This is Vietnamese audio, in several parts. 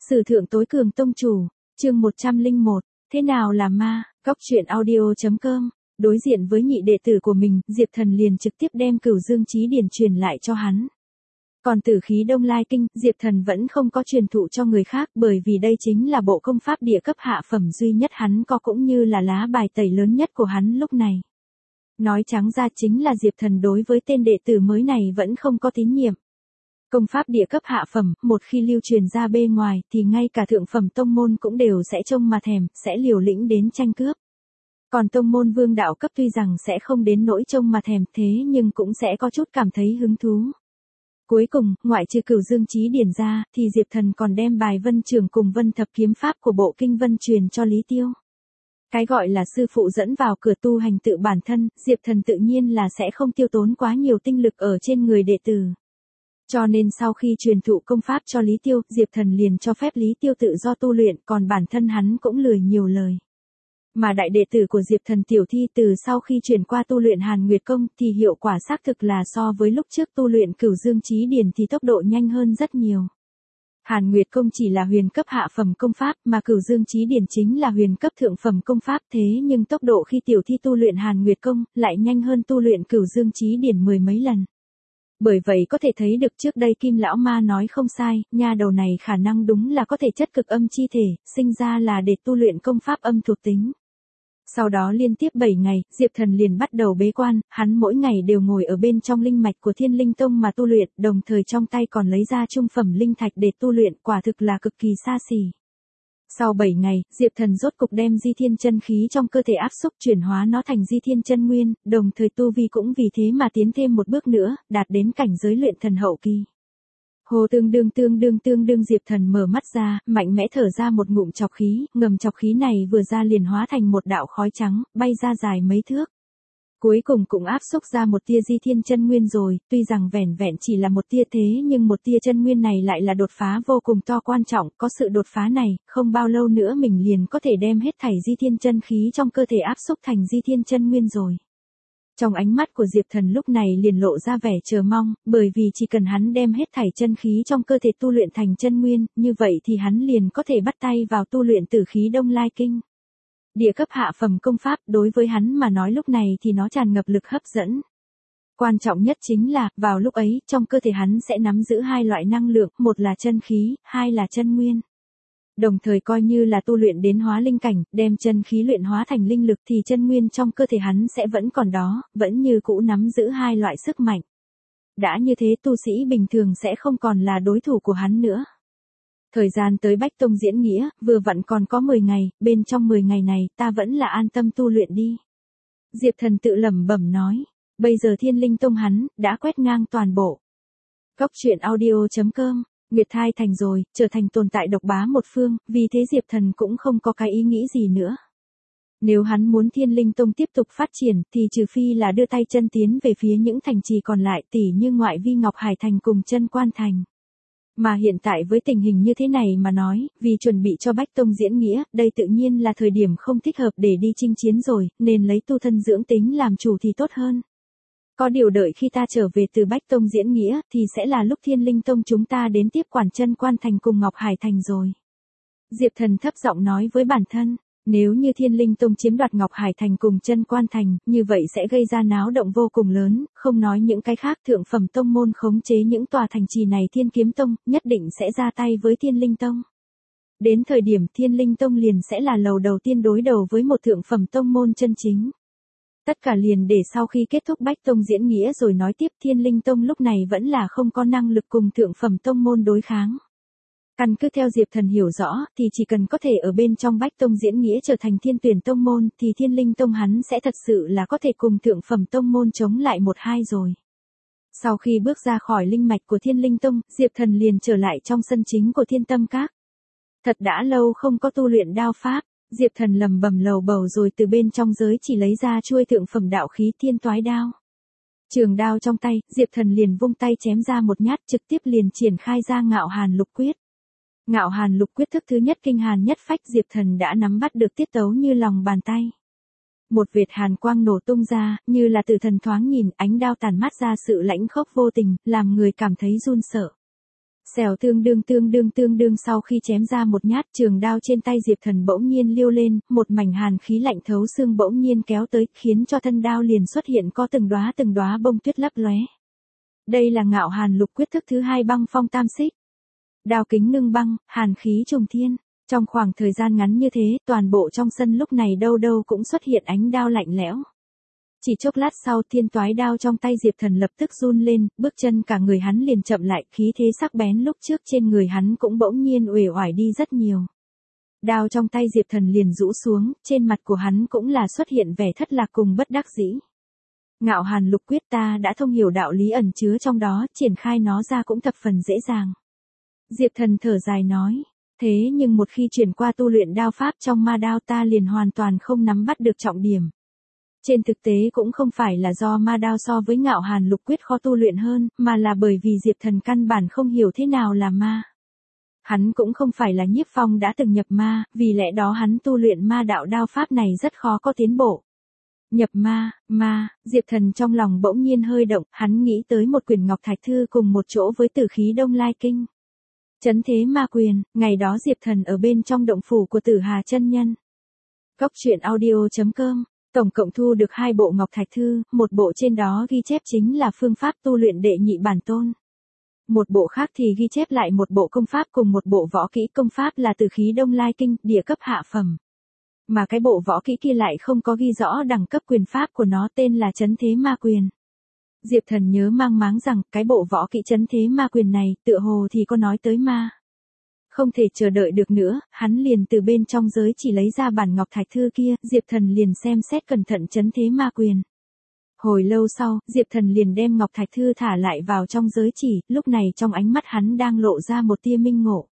Sử thượng tối cường tông chủ, chương 101, thế nào là ma, góc truyện audio.com, đối diện với nhị đệ tử của mình, Diệp Thần liền trực tiếp đem Cửu Dương Chí Điển truyền lại cho hắn. Còn Tử Khí Đông Lai Kinh, Diệp Thần vẫn không có truyền thụ cho người khác bởi vì đây chính là bộ công pháp địa cấp hạ phẩm duy nhất hắn có cũng như là lá bài tẩy lớn nhất của hắn lúc này. Nói trắng ra chính là Diệp Thần đối với tên đệ tử mới này vẫn không có tín nhiệm. Công pháp địa cấp hạ phẩm, một khi lưu truyền ra bên ngoài thì ngay cả thượng phẩm tông môn cũng đều sẽ trông mà thèm, sẽ liều lĩnh đến tranh cướp. Còn tông môn vương đạo cấp tuy rằng sẽ không đến nỗi trông mà thèm thế nhưng cũng sẽ có chút cảm thấy hứng thú. Cuối cùng, ngoại trừ Cửu Dương Chí Điển ra, thì Diệp Thần còn đem bài Vân Trường cùng Vân Thập Kiếm Pháp của bộ kinh Vân truyền cho Lý Tiêu. Cái gọi là sư phụ dẫn vào cửa tu hành tự bản thân, Diệp Thần tự nhiên là sẽ không tiêu tốn quá nhiều tinh lực ở trên người đệ tử. Cho nên sau khi truyền thụ công pháp cho Lý Tiêu, Diệp Thần liền cho phép Lý Tiêu tự do tu luyện, còn bản thân hắn cũng lười nhiều lời. Mà đại đệ tử của Diệp Thần Tiểu Thi từ sau khi chuyển qua tu luyện Hàn Nguyệt Công thì hiệu quả xác thực là so với lúc trước tu luyện Cửu Dương Chí Điển thì tốc độ nhanh hơn rất nhiều. Hàn Nguyệt Công chỉ là huyền cấp hạ phẩm công pháp mà Cửu Dương Chí Điển chính là huyền cấp thượng phẩm công pháp thế nhưng tốc độ khi Tiểu Thi tu luyện Hàn Nguyệt Công lại nhanh hơn tu luyện Cửu Dương Chí Điển mười mấy lần. Bởi vậy có thể thấy được trước đây Kim Lão Ma nói không sai, nha đầu này khả năng đúng là có thể chất cực âm chi thể, sinh ra là để tu luyện công pháp âm thuộc tính. Sau đó liên tiếp 7 ngày, Diệp Thần liền bắt đầu bế quan, hắn mỗi ngày đều ngồi ở bên trong linh mạch của Thiên Linh Tông mà tu luyện, đồng thời trong tay còn lấy ra trung phẩm linh thạch để tu luyện, quả thực là cực kỳ xa xỉ. Sau 7 ngày, Diệp Thần rốt cục đem Di Thiên chân khí trong cơ thể áp xúc chuyển hóa nó thành Di Thiên chân nguyên, đồng thời tu vi cũng vì thế mà tiến thêm một bước nữa, đạt đến cảnh giới luyện thần hậu kỳ. Hồ tương đương Diệp Thần mở mắt ra, mạnh mẽ thở ra một ngụm chọc khí, ngầm chọc khí này vừa ra liền hóa thành một đạo khói trắng, bay ra dài mấy thước. Cuối cùng cũng áp xúc ra một tia Di Thiên chân nguyên rồi, tuy rằng vẻn vẹn chỉ là một tia thế nhưng một tia chân nguyên này lại là đột phá vô cùng to quan trọng, có sự đột phá này, không bao lâu nữa mình liền có thể đem hết thảy Di Thiên chân khí trong cơ thể áp xúc thành Di Thiên chân nguyên rồi. Trong ánh mắt của Diệp Thần lúc này liền lộ ra vẻ chờ mong, bởi vì chỉ cần hắn đem hết thảy chân khí trong cơ thể tu luyện thành chân nguyên, như vậy thì hắn liền có thể bắt tay vào tu luyện Tử Khí Đông Lai Kinh. Địa cấp hạ phẩm công pháp đối với hắn mà nói lúc này thì nó tràn ngập lực hấp dẫn. Quan trọng nhất chính là, vào lúc ấy, trong cơ thể hắn sẽ nắm giữ hai loại năng lượng, một là chân khí, hai là chân nguyên. Đồng thời coi như là tu luyện đến hóa linh cảnh, đem chân khí luyện hóa thành linh lực thì chân nguyên trong cơ thể hắn sẽ vẫn còn đó, vẫn như cũ nắm giữ hai loại sức mạnh. Đã như thế tu sĩ bình thường sẽ không còn là đối thủ của hắn nữa. Thời gian tới Bách Tông diễn nghĩa, vừa vặn còn có 10 ngày, bên trong 10 ngày này ta vẫn là an tâm tu luyện đi. Diệp Thần tự lẩm bẩm nói, bây giờ Thiên Linh Tông hắn, đã quét ngang toàn bộ. Góc truyện audio.com, Nguyệt Thai thành rồi, trở thành tồn tại độc bá một phương, vì thế Diệp Thần cũng không có cái ý nghĩ gì nữa. Nếu hắn muốn Thiên Linh Tông tiếp tục phát triển thì trừ phi là đưa tay chân tiến về phía những thành trì còn lại tỉ như ngoại vi Ngọc Hải Thành cùng Chân Quan Thành. Mà hiện tại với tình hình như thế này mà nói, vì chuẩn bị cho Bách Tông diễn nghĩa, đây tự nhiên là thời điểm không thích hợp để đi chinh chiến rồi, nên lấy tu thân dưỡng tính làm chủ thì tốt hơn. Có điều đợi khi ta trở về từ Bách Tông diễn nghĩa, thì sẽ là lúc Thiên Linh Tông chúng ta đến tiếp quản Chân Quan Thành cùng Ngọc Hải Thành rồi. Diệp Thần thấp giọng nói với bản thân, nếu như Thiên Linh Tông chiếm đoạt Ngọc Hải Thành cùng Chân Quan Thành, như vậy sẽ gây ra náo động vô cùng lớn, không nói những cái khác thượng phẩm tông môn khống chế những tòa thành trì này Thiên Kiếm Tông, nhất định sẽ ra tay với Thiên Linh Tông. Đến thời điểm Thiên Linh Tông liền sẽ là lầu đầu tiên đối đầu với một thượng phẩm tông môn chân chính. Tất cả liền để sau khi kết thúc Bách Tông diễn nghĩa rồi nói tiếp Thiên Linh Tông lúc này vẫn là không có năng lực cùng thượng phẩm tông môn đối kháng. Căn cứ theo Diệp Thần hiểu rõ thì chỉ cần có thể ở bên trong Bách Tông diễn nghĩa trở thành Thiên Tuyển Tông môn thì Thiên Linh Tông hắn sẽ thật sự là có thể cùng thượng phẩm tông môn chống lại một hai rồi. Sau khi bước ra khỏi linh mạch của Thiên Linh Tông, Diệp Thần liền trở lại trong sân chính của Thiên Tâm Các. Thật đã lâu không có tu luyện đao pháp. Diệp Thần lầm bầm lầu bầu rồi từ bên trong giới chỉ lấy ra chuôi thượng phẩm đạo khí Thiên Toái Đao. Trường đao trong tay, Diệp Thần liền vung tay chém ra một nhát trực tiếp liền triển khai ra Ngạo Hàn Lục Quyết. Ngạo Hàn Lục Quyết thức thứ nhất kinh hàn nhất phách Diệp Thần đã nắm bắt được tiết tấu như lòng bàn tay. Một vệt hàn quang nổ tung ra, như là tử thần thoáng nhìn, ánh đao tàn mát ra sự lãnh khốc vô tình, làm người cảm thấy run sợ. Xèo tương đương sau khi chém ra một nhát, trường đao trên tay Diệp Thần bỗng nhiên liêu lên, một mảnh hàn khí lạnh thấu xương bỗng nhiên kéo tới, khiến cho thân đao liền xuất hiện có từng đóa bông tuyết lấp lóe. Đây là Ngạo Hàn Lục Quyết thức thứ 2 Băng Phong Tam Xích. Đao kính ngưng băng, hàn khí trùng thiên. Trong khoảng thời gian ngắn như thế, toàn bộ trong sân lúc này đâu đâu cũng xuất hiện ánh đao lạnh lẽo. Chỉ chốc lát sau, thiên toái đao trong tay Diệp Thần lập tức run lên, bước chân cả người hắn liền chậm lại, khí thế sắc bén lúc trước trên người hắn cũng bỗng nhiên uể oải đi rất nhiều. Đao trong tay Diệp Thần liền rũ xuống, trên mặt của hắn cũng là xuất hiện vẻ thất lạc cùng bất đắc dĩ. Ngạo Hàn Lục Quyết ta đã thông hiểu đạo lý ẩn chứa trong đó, triển khai nó ra cũng thập phần dễ dàng. Diệp Thần thở dài nói, thế nhưng một khi chuyển qua tu luyện đao pháp trong ma đao ta liền hoàn toàn không nắm bắt được trọng điểm. Trên thực tế cũng không phải là do ma đao so với Ngạo Hàn Lục Quyết khó tu luyện hơn, mà là bởi vì Diệp Thần căn bản không hiểu thế nào là ma. Hắn cũng không phải là Nhiếp Phong đã từng nhập ma, vì lẽ đó hắn tu luyện ma đạo đao pháp này rất khó có tiến bộ. Nhập ma, Diệp Thần trong lòng bỗng nhiên hơi động, hắn nghĩ tới một quyển ngọc thạch thư cùng một chỗ với Tử Khí Đông Lai Kinh. Chấn Thế Ma Quyền, ngày đó Diệp Thần ở bên trong động phủ của Tử Hà chân nhân. Cốc truyện audio.com, tổng cộng thu được 2 bộ ngọc thạch thư, một bộ trên đó ghi chép chính là phương pháp tu luyện đệ nhị bản tôn. Một bộ khác thì ghi chép lại một bộ công pháp cùng một bộ võ kỹ, công pháp là Tử Khí Đông Lai Kinh, địa cấp hạ phẩm. Mà cái bộ võ kỹ kia lại không có ghi rõ đẳng cấp quyền pháp của nó, tên là Chấn Thế Ma Quyền. Diệp Thần nhớ mang máng rằng, cái bộ võ kỹ Chấn Thế Ma Quyền này, tựa hồ thì có nói tới ma. Không thể chờ đợi được nữa, hắn liền từ bên trong giới chỉ lấy ra bản ngọc thạch thư kia, Diệp Thần liền xem xét cẩn thận Chấn Thế Ma Quyền. Hồi lâu sau, Diệp Thần liền đem ngọc thạch thư thả lại vào trong giới chỉ, lúc này trong ánh mắt hắn đang lộ ra một tia minh ngộ.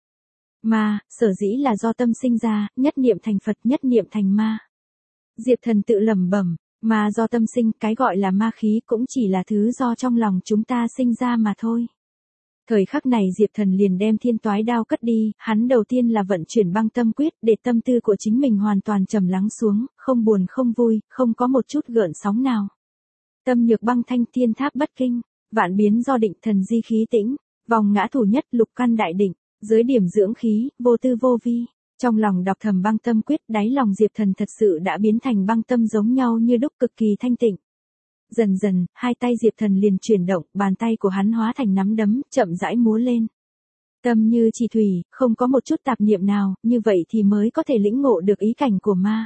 Ma, sở dĩ là do tâm sinh ra, nhất niệm thành Phật, nhất niệm thành ma. Diệp Thần tự lẩm bẩm, ma do tâm sinh, cái gọi là ma khí cũng chỉ là thứ do trong lòng chúng ta sinh ra mà thôi. Thời khắc này Diệp Thần liền đem thiên toái đao cất đi, hắn đầu tiên là vận chuyển băng tâm quyết để tâm tư của chính mình hoàn toàn trầm lắng xuống, không buồn không vui, không có một chút gợn sóng nào. Tâm nhược băng thanh, thiên tháp bất kinh, vạn biến do định, thần di khí tĩnh, vòng ngã thủ nhất, lục căn đại định, dưới điểm dưỡng khí, vô tư vô vi. Trong lòng đọc thầm băng tâm quyết, đáy lòng Diệp Thần thật sự đã biến thành băng tâm giống nhau như đúc, cực kỳ thanh tịnh. Dần dần, hai tay Diệp Thần liền chuyển động, bàn tay của hắn hóa thành nắm đấm, chậm rãi múa lên. Tâm như chi thủy, không có một chút tạp niệm nào, như vậy thì mới có thể lĩnh ngộ được ý cảnh của ma.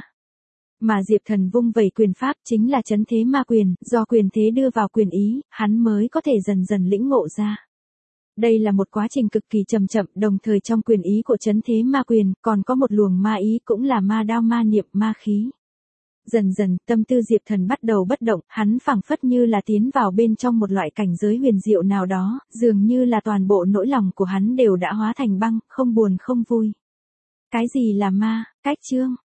Mà Diệp Thần vung vẩy quyền pháp chính là Chấn Thế Ma Quyền, do quyền thế đưa vào quyền ý, hắn mới có thể dần dần lĩnh ngộ ra. Đây là một quá trình cực kỳ chậm chậm, đồng thời trong quyền ý của Chấn Thế Ma Quyền, còn có một luồng ma ý cũng là ma đao, ma niệm, ma khí. Dần dần, tâm tư Diệp Thần bắt đầu bất động, hắn phảng phất như là tiến vào bên trong một loại cảnh giới huyền diệu nào đó, dường như là toàn bộ nỗi lòng của hắn đều đã hóa thành băng, không buồn không vui. Cái gì là ma? Cách chương.